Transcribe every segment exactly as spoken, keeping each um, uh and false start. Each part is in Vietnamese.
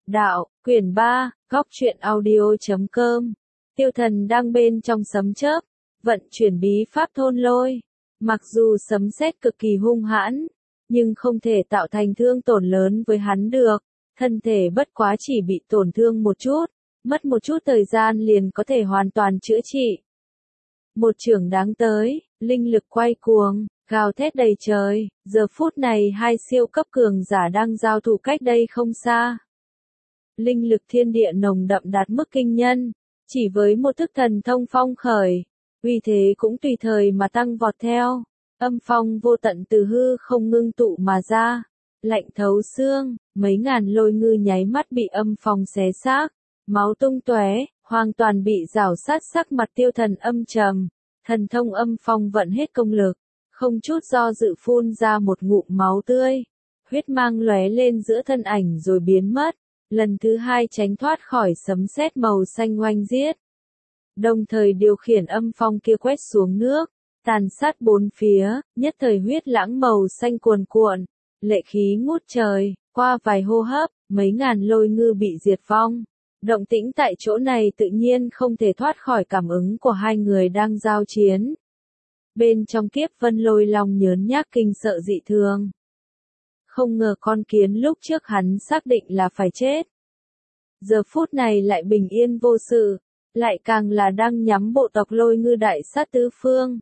Đạo, quyển ba, góc truyện audio.com. Tiêu thần đang bên trong sấm chớp, vận chuyển bí pháp thôn lôi. Mặc dù sấm sét cực kỳ hung hãn, nhưng không thể tạo thành thương tổn lớn với hắn được. Thân thể bất quá chỉ bị tổn thương một chút, mất một chút thời gian liền có thể hoàn toàn chữa trị. Một chưởng đáng tới, linh lực quay cuồng, gào thét đầy trời, giờ phút này hai siêu cấp cường giả đang giao thủ cách đây không xa. Linh lực thiên địa nồng đậm đạt mức kinh nhân, chỉ với một thức thần thông phong khởi, uy thế cũng tùy thời mà tăng vọt theo, âm phong vô tận từ hư không ngưng tụ mà ra, lạnh thấu xương, mấy ngàn lôi ngư nháy mắt bị âm phong xé xác, máu tung tóe, hoàn toàn bị rào sát. Sắc mặt tiêu thần âm trầm, thần thông âm phong vận hết công lực, không chút do dự phun ra một ngụm máu tươi, huyết mang lóe lên giữa thân ảnh rồi biến mất. Lần thứ hai tránh thoát khỏi sấm sét màu xanh oanh giết. Đồng thời điều khiển âm phong kia quét xuống nước, tàn sát bốn phía, nhất thời huyết lãng màu xanh cuồn cuộn, lệ khí ngút trời, qua vài hô hấp, mấy ngàn lôi ngư bị diệt vong. Động tĩnh tại chỗ này tự nhiên không thể thoát khỏi cảm ứng của hai người đang giao chiến. Bên trong Kiếp Vân Lôi Long nhớn nhác kinh sợ dị thường. Không ngờ con kiến lúc trước hắn xác định là phải chết. Giờ phút này lại bình yên vô sự, lại càng là đang nhắm bộ tộc lôi ngư đại sát tứ phương.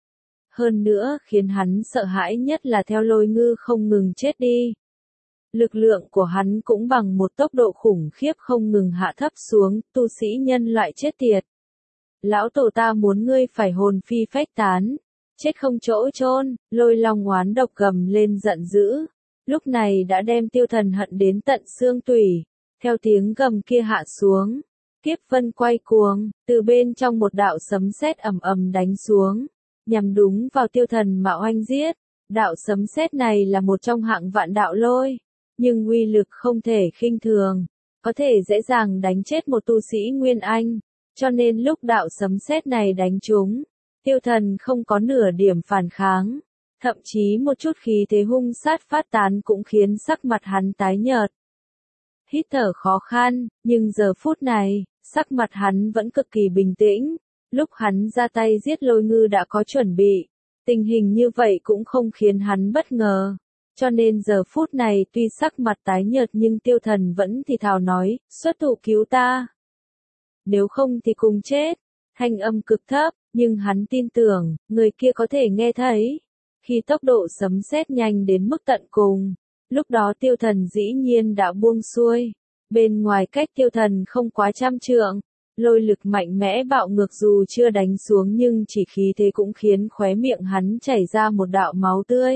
Hơn nữa khiến hắn sợ hãi nhất là theo lôi ngư không ngừng chết đi. Lực lượng của hắn cũng bằng một tốc độ khủng khiếp không ngừng hạ thấp xuống, tu sĩ nhân loại chết tiệt. Lão tổ ta muốn ngươi phải hồn phi phách tán, chết không chỗ chôn. Lôi long oán độc gầm lên giận dữ. Lúc này đã đem tiêu thần hận đến tận xương tủy, theo tiếng gầm kia hạ xuống, Kiếp Vân quay cuồng, từ bên trong một đạo sấm sét ầm ầm đánh xuống, nhằm đúng vào tiêu thần mà oanh giết. Đạo sấm sét này là một trong hạng vạn đạo lôi, nhưng uy lực không thể khinh thường, có thể dễ dàng đánh chết một tu sĩ Nguyên Anh, cho nên lúc đạo sấm sét này đánh trúng, tiêu thần không có nửa điểm phản kháng. Thậm chí một chút khí thế hung sát phát tán cũng khiến sắc mặt hắn tái nhợt. Hít thở khó khăn, nhưng giờ phút này, sắc mặt hắn vẫn cực kỳ bình tĩnh. Lúc hắn ra tay giết lôi ngư đã có chuẩn bị. Tình hình như vậy cũng không khiến hắn bất ngờ. Cho nên giờ phút này tuy sắc mặt tái nhợt nhưng tiêu thần vẫn thì thào nói, xuất thủ cứu ta. Nếu không thì cùng chết. Thanh âm cực thấp, nhưng hắn tin tưởng, người kia có thể nghe thấy. Khi tốc độ sấm sét nhanh đến mức tận cùng, lúc đó tiêu thần dĩ nhiên đã buông xuôi. Bên ngoài cách tiêu thần không quá trăm trượng, lôi lực mạnh mẽ bạo ngược dù chưa đánh xuống nhưng chỉ khí thế cũng khiến khóe miệng hắn chảy ra một đạo máu tươi.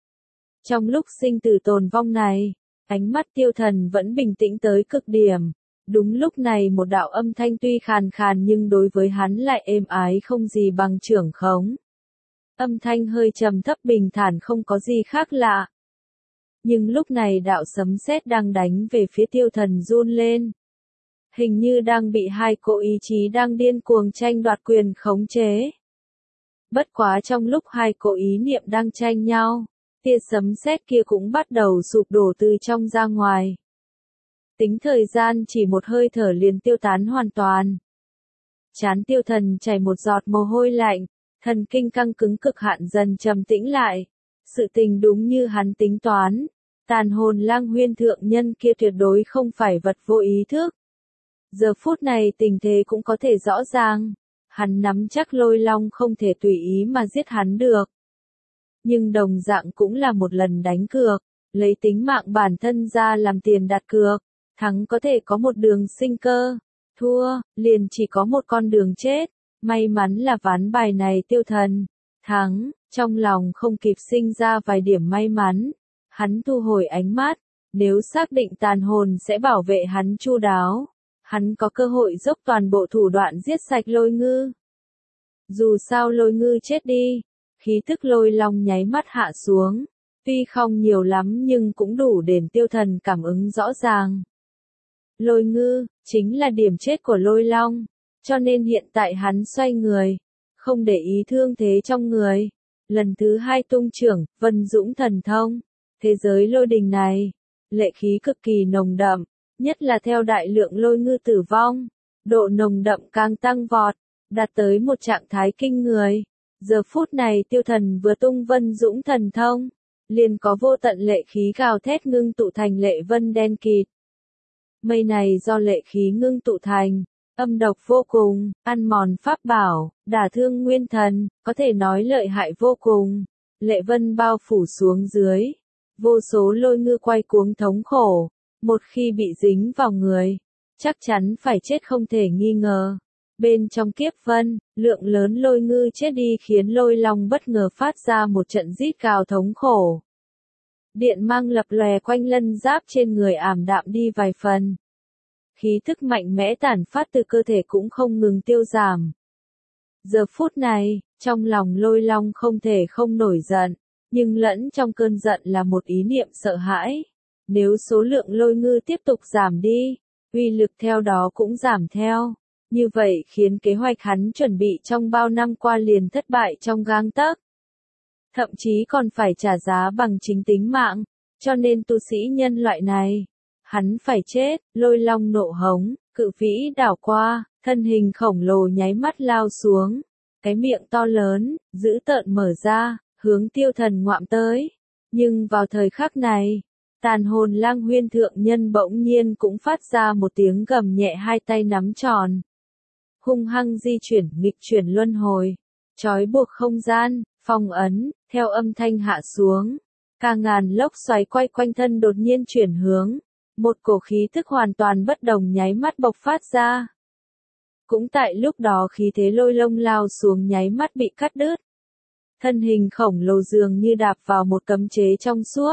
Trong lúc sinh tử tồn vong này, ánh mắt tiêu thần vẫn bình tĩnh tới cực điểm. Đúng lúc này một đạo âm thanh tuy khàn khàn nhưng đối với hắn lại êm ái không gì bằng trưởng khống. Âm thanh hơi trầm thấp bình thản không có gì khác lạ. Nhưng lúc này đạo sấm sét đang đánh về phía tiêu thần run lên. Hình như đang bị hai cỗ ý chí đang điên cuồng tranh đoạt quyền khống chế. Bất quá trong lúc hai cỗ ý niệm đang tranh nhau, tia sấm sét kia cũng bắt đầu sụp đổ từ trong ra ngoài. Tính thời gian chỉ một hơi thở liền tiêu tán hoàn toàn. Trán tiêu thần chảy một giọt mồ hôi lạnh. Thần kinh căng cứng cực hạn dần trầm tĩnh lại. Sự tình đúng như hắn tính toán. Tàn hồn lang huyên thượng nhân kia tuyệt đối không phải vật vô ý thức. Giờ phút này tình thế cũng có thể rõ ràng. Hắn nắm chắc lôi long không thể tùy ý mà giết hắn được. Nhưng đồng dạng cũng là một lần đánh cược. Lấy tính mạng bản thân ra làm tiền đặt cược. Thắng có thể có một đường sinh cơ. Thua, liền chỉ có một con đường chết. May mắn là ván bài này tiêu thần thắng, trong lòng không kịp sinh ra vài điểm may mắn. Hắn thu hồi ánh mắt, nếu xác định tàn hồn sẽ bảo vệ hắn chu đáo, hắn có cơ hội dốc toàn bộ thủ đoạn giết sạch lôi ngư. Dù sao lôi ngư chết đi, khí tức lôi long nháy mắt hạ xuống, tuy không nhiều lắm nhưng cũng đủ để tiêu thần cảm ứng rõ ràng. Lôi ngư, chính là điểm chết của lôi long. Cho nên hiện tại hắn xoay người, không để ý thương thế trong người. Lần thứ hai tung trưởng, Vân Dũng thần thông. Thế giới lôi đình này, lệ khí cực kỳ nồng đậm, nhất là theo đại lượng lôi ngư tử vong, độ nồng đậm càng tăng vọt, đạt tới một trạng thái kinh người. Giờ phút này tiêu thần vừa tung vân dũng thần thông, liền có vô tận lệ khí gào thét ngưng tụ thành lệ vân đen kịt. Mây này do lệ khí ngưng tụ thành, âm độc vô cùng, ăn mòn pháp bảo, đả thương nguyên thần, có thể nói lợi hại vô cùng. Lệ vân bao phủ xuống dưới, vô số lôi ngư quay cuống thống khổ, một khi bị dính vào người, chắc chắn phải chết không thể nghi ngờ. Bên trong kiếp vân, lượng lớn lôi ngư chết đi khiến lôi long bất ngờ phát ra một trận rít gào thống khổ. Điện mang lập lòe quanh lân giáp trên người ảm đạm đi vài phần. Khí thức mạnh mẽ tản phát từ cơ thể cũng không ngừng tiêu giảm. Giờ phút này, trong lòng lôi long không thể không nổi giận, nhưng lẫn trong cơn giận là một ý niệm sợ hãi. Nếu số lượng lôi ngư tiếp tục giảm đi, uy lực theo đó cũng giảm theo. Như vậy khiến kế hoạch hắn chuẩn bị trong bao năm qua liền thất bại trong gang tấc. Thậm chí còn phải trả giá bằng chính tính mạng, cho nên tu sĩ nhân loại này, hắn phải chết. Lôi long nộ hống, cự vĩ đảo qua, thân hình khổng lồ nháy mắt lao xuống. Cái miệng to lớn, dữ tợn mở ra, hướng tiêu thần ngoạm tới. Nhưng vào thời khắc này, tàn hồn lang huyên thượng nhân bỗng nhiên cũng phát ra một tiếng gầm nhẹ, hai tay nắm tròn. Hung hăng di chuyển, nghịch chuyển luân hồi, trói buộc không gian, phong ấn, theo âm thanh hạ xuống. Cả ngàn lốc xoáy quay quanh thân đột nhiên chuyển hướng, một cổ khí thức hoàn toàn bất đồng nháy mắt bộc phát ra. Cũng tại lúc đó khí thế lôi long lao xuống nháy mắt bị cắt đứt. Thân hình khổng lồ dường như đạp vào một cấm chế trong suốt.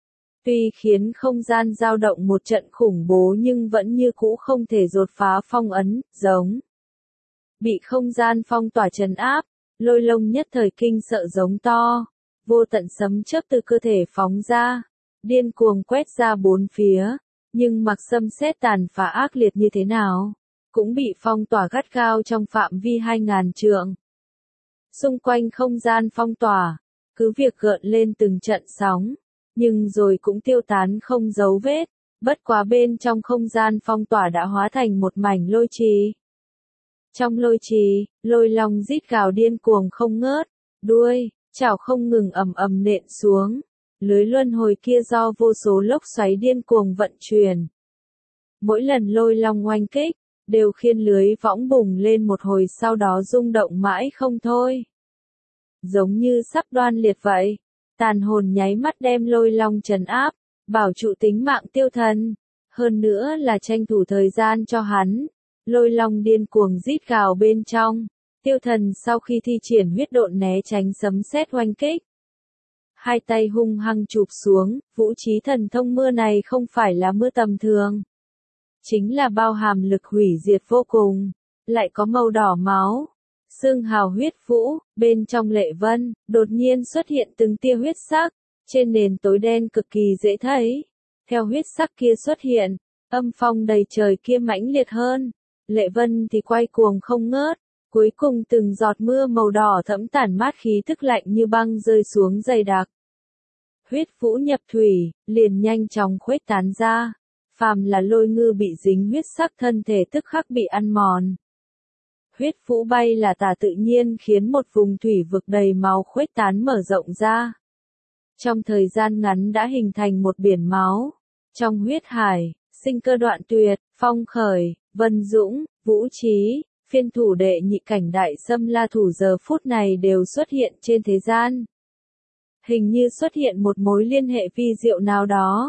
Tuy khiến không gian dao động một trận khủng bố nhưng vẫn như cũ không thể đột phá phong ấn, giống. Bị không gian phong tỏa trấn áp, lôi long nhất thời kinh sợ giống to. Vô tận sấm chớp từ cơ thể phóng ra, điên cuồng quét ra bốn phía. Nhưng mặc xâm xét tàn phá ác liệt như thế nào, cũng bị phong tỏa gắt gao trong phạm vi hai ngàn trượng. Xung quanh không gian phong tỏa, cứ việc gợn lên từng trận sóng, nhưng rồi cũng tiêu tán không dấu vết, bất quá bên trong không gian phong tỏa đã hóa thành một mảnh lôi trì. Trong lôi trì, lôi long rít gào điên cuồng không ngớt, đuôi, chảo không ngừng ầm ầm nện xuống. Lưới luân hồi kia do vô số lốc xoáy điên cuồng vận chuyển. Mỗi lần lôi long oanh kích, đều khiến lưới võng bùng lên một hồi sau đó rung động mãi không thôi. Giống như sắp đoan liệt vậy, tàn hồn nháy mắt đem lôi long trấn áp, bảo trụ tính mạng tiêu thần. Hơn nữa là tranh thủ thời gian cho hắn. Lôi long điên cuồng rít gào bên trong. Tiêu thần sau khi thi triển huyết độn né tránh sấm sét oanh kích. Hai tay hung hăng chụp xuống, vũ trí thần thông mưa này không phải là mưa tầm thường. Chính là bao hàm lực hủy diệt vô cùng, lại có màu đỏ máu. Xương hào huyết vũ, bên trong lệ vân, đột nhiên xuất hiện từng tia huyết sắc, trên nền tối đen cực kỳ dễ thấy. Theo huyết sắc kia xuất hiện, âm phong đầy trời kia mãnh liệt hơn, lệ vân thì quay cuồng không ngớt. Cuối cùng từng giọt mưa màu đỏ thẫm tản mát khí tức lạnh như băng rơi xuống dày đặc. Huyết vũ nhập thủy, liền nhanh chóng khuếch tán ra. Phàm là lôi ngư bị dính huyết sắc thân thể tức khắc bị ăn mòn. Huyết vũ bay là tà tự nhiên khiến một vùng thủy vực đầy máu khuếch tán mở rộng ra. Trong thời gian ngắn đã hình thành một biển máu. Trong huyết hải, sinh cơ đoạn tuyệt, phong khởi, vân dũng, vũ trí. Phiên thủ đệ nhị cảnh đại xâm la thủ giờ phút này đều xuất hiện trên thế gian. Hình như xuất hiện một mối liên hệ vi diệu nào đó.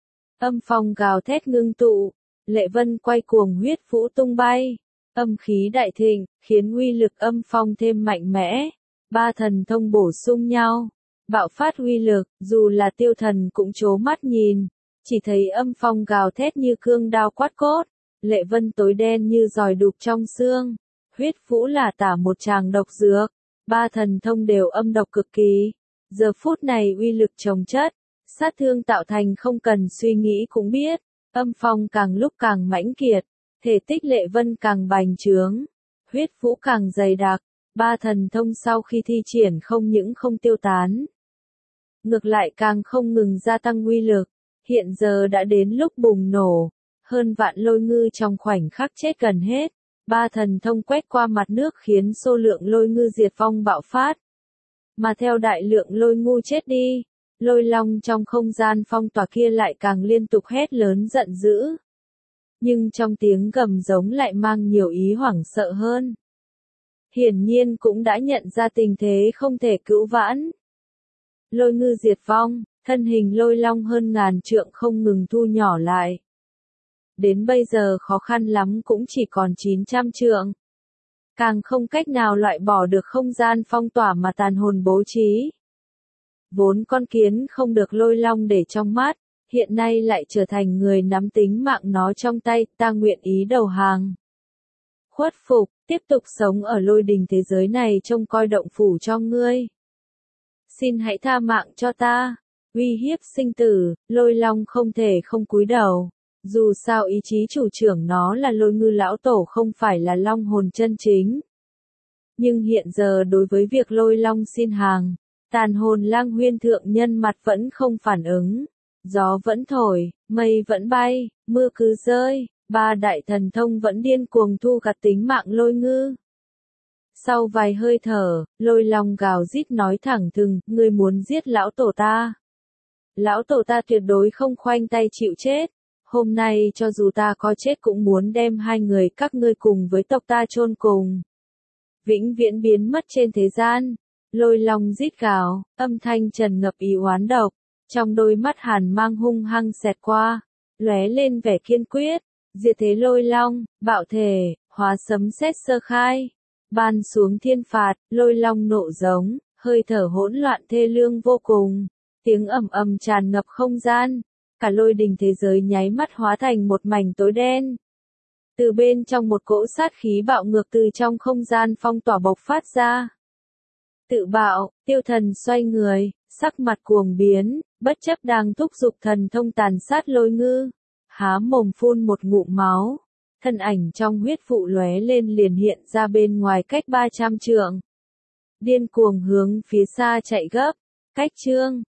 Âm phong gào thét ngưng tụ, lệ vân quay cuồng huyết vũ tung bay. Âm khí đại thịnh, khiến uy lực âm phong thêm mạnh mẽ. Ba thần thông bổ sung nhau, bạo phát uy lực, dù là tiêu thần cũng trố mắt nhìn. Chỉ thấy âm phong gào thét như cương đao quát cốt. Lệ vân tối đen như giòi đục trong xương, huyết vũ là tả một tràng độc dược, ba thần thông đều âm độc cực kỳ. Giờ phút này uy lực chồng chất, sát thương tạo thành không cần suy nghĩ cũng biết, âm phong càng lúc càng mãnh kiệt, thể tích lệ vân càng bành trướng, huyết vũ càng dày đặc, ba thần thông sau khi thi triển không những không tiêu tán, ngược lại càng không ngừng gia tăng uy lực, hiện giờ đã đến lúc bùng nổ. hơn vạn lôi ngư trong khoảnh khắc chết gần hết. Ba thần thông quét qua mặt nước khiến số lượng lôi ngư diệt vong bạo phát. Mà theo đại lượng lôi ngư chết đi, lôi long trong không gian phong tỏa kia lại càng liên tục hét lớn giận dữ. Nhưng trong tiếng gầm giống lại mang nhiều ý hoảng sợ hơn. Hiển nhiên cũng đã nhận ra tình thế không thể cứu vãn. Lôi ngư diệt vong, thân hình lôi long hơn ngàn trượng không ngừng thu nhỏ lại. Đến bây giờ khó khăn lắm cũng chỉ còn chín trăm trượng. Càng không cách nào loại bỏ được không gian phong tỏa mà tàn hồn bố trí. Vốn con kiến không được lôi long để trong mắt, hiện nay lại trở thành người nắm tính mạng nó trong tay, ta nguyện ý đầu hàng. Khuất phục, tiếp tục sống ở lôi đình thế giới này trông coi động phủ cho ngươi. Xin hãy tha mạng cho ta, uy hiếp sinh tử, lôi long không thể không cúi đầu. Dù sao ý chí chủ trưởng nó là lôi ngư lão tổ không phải là long hồn chân chính. Nhưng hiện giờ đối với việc lôi long xin hàng, tàn hồn lang huyên thượng nhân mặt vẫn không phản ứng. Gió vẫn thổi, mây vẫn bay, mưa cứ rơi, ba đại thần thông vẫn điên cuồng thu gặt tính mạng lôi ngư. Sau vài hơi thở, lôi long gào rít nói thẳng thừng, ngươi muốn giết lão tổ ta. Lão tổ ta tuyệt đối không khoanh tay chịu chết. Hôm nay cho dù ta có chết cũng muốn đem hai người các ngươi cùng với tộc ta chôn cùng. Vĩnh viễn biến mất trên thế gian. Lôi long rít gào, âm thanh trần ngập ý oán độc. Trong đôi mắt hàn mang hung hăng xẹt qua, lóe lên vẻ kiên quyết. Diệt thế lôi long, bạo thể, hóa sấm sét sơ khai. Ban xuống thiên phạt, lôi long nộ giống, hơi thở hỗn loạn thê lương vô cùng. Tiếng ầm ầm tràn ngập không gian. Cả lôi đình thế giới nháy mắt hóa thành một mảnh tối đen. Từ bên trong một cỗ sát khí bạo ngược từ trong không gian phong tỏa bộc phát ra. Tự bạo, tiêu thần xoay người, sắc mặt cuồng biến, bất chấp đang thúc giục thần thông tàn sát lôi ngư. Há mồm phun một ngụm máu. Thân ảnh trong huyết vụ lóe lên liền hiện ra bên ngoài cách ba trăm trượng. Điên cuồng hướng phía xa chạy gấp. Cách chương